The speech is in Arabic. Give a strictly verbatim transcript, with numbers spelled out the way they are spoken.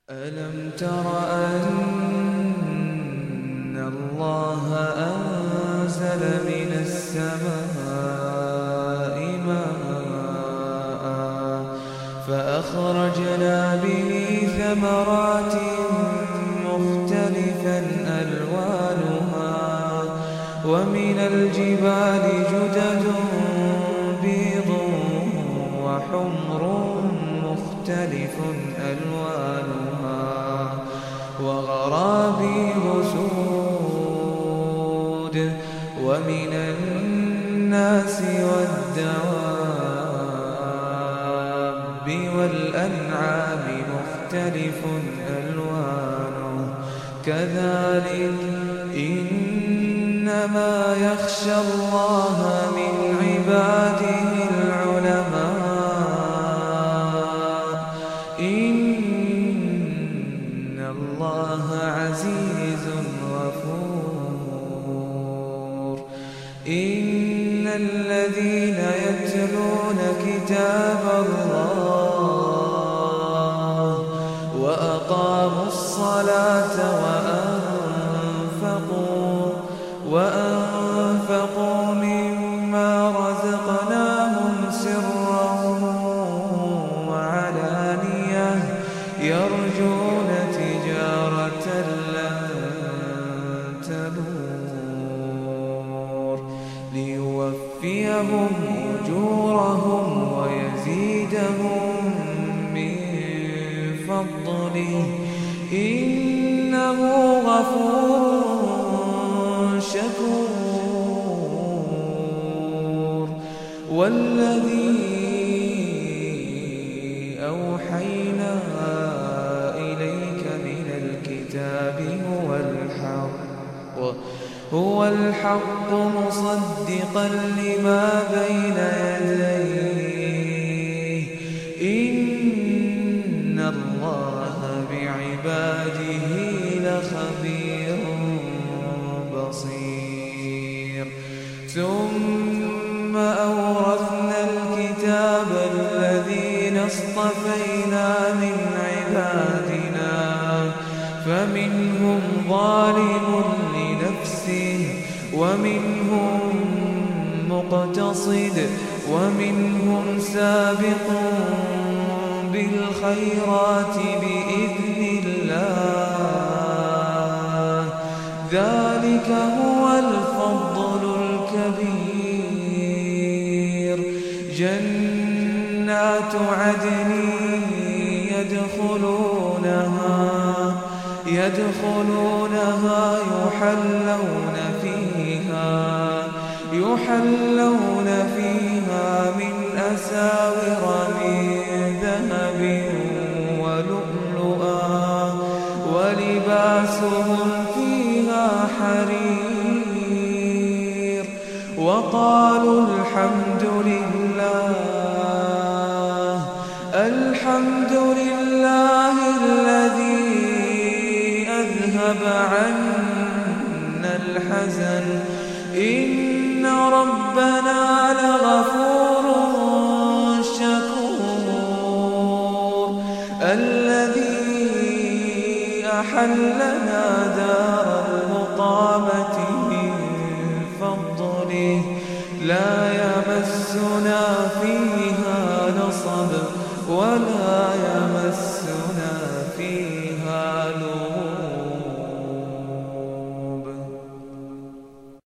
ألم تر أن الله أنزل من السماء ماء فأخرجنا به ثمرات مختلفا ألوانها ومن الجبال جدد بيض وحمر مختلف ألوانها وغرابيب سود ومن الناس والدواب والأنعام مختلف ألوانه كذلك إنما يخشى الله من عباده العلماء إن الله عزيز غفور إن الذين يتلون كتاب الله وأقاموا الصلاة وأنفقوا وأنفقوا مما رزقناهم سرا وعلانية يرجون تجارة لن تبور ليوفيهم أجورهم ويزيدهم من فضله إنه غفور شكور والذي أوحينا إليك من الكتاب هو الحق هو الحق مصدقا لما بين يديه إن الله بعباده لخبير بصير ثم أورثنا الكتاب الذين اصطفينا من عبادنا فمنهم ظالم لنفسه ومنهم مقتصد ومنهم سابق بالخيرات بإذن الله ذلك هو الفضل الكبير جنات عدن يدخلونها يدخلونها يحلون فيها يحلون فيها من أساور من ذهب ولؤلؤا ولباسهم فيها حرير وقالوا الحمد لله الحمد لله الذي أذهب عنا الحزن إن ربنا لغفور شكور الذي أحلنا دار المقامة من فضله لا يمسنا فيها نصب ولا يمس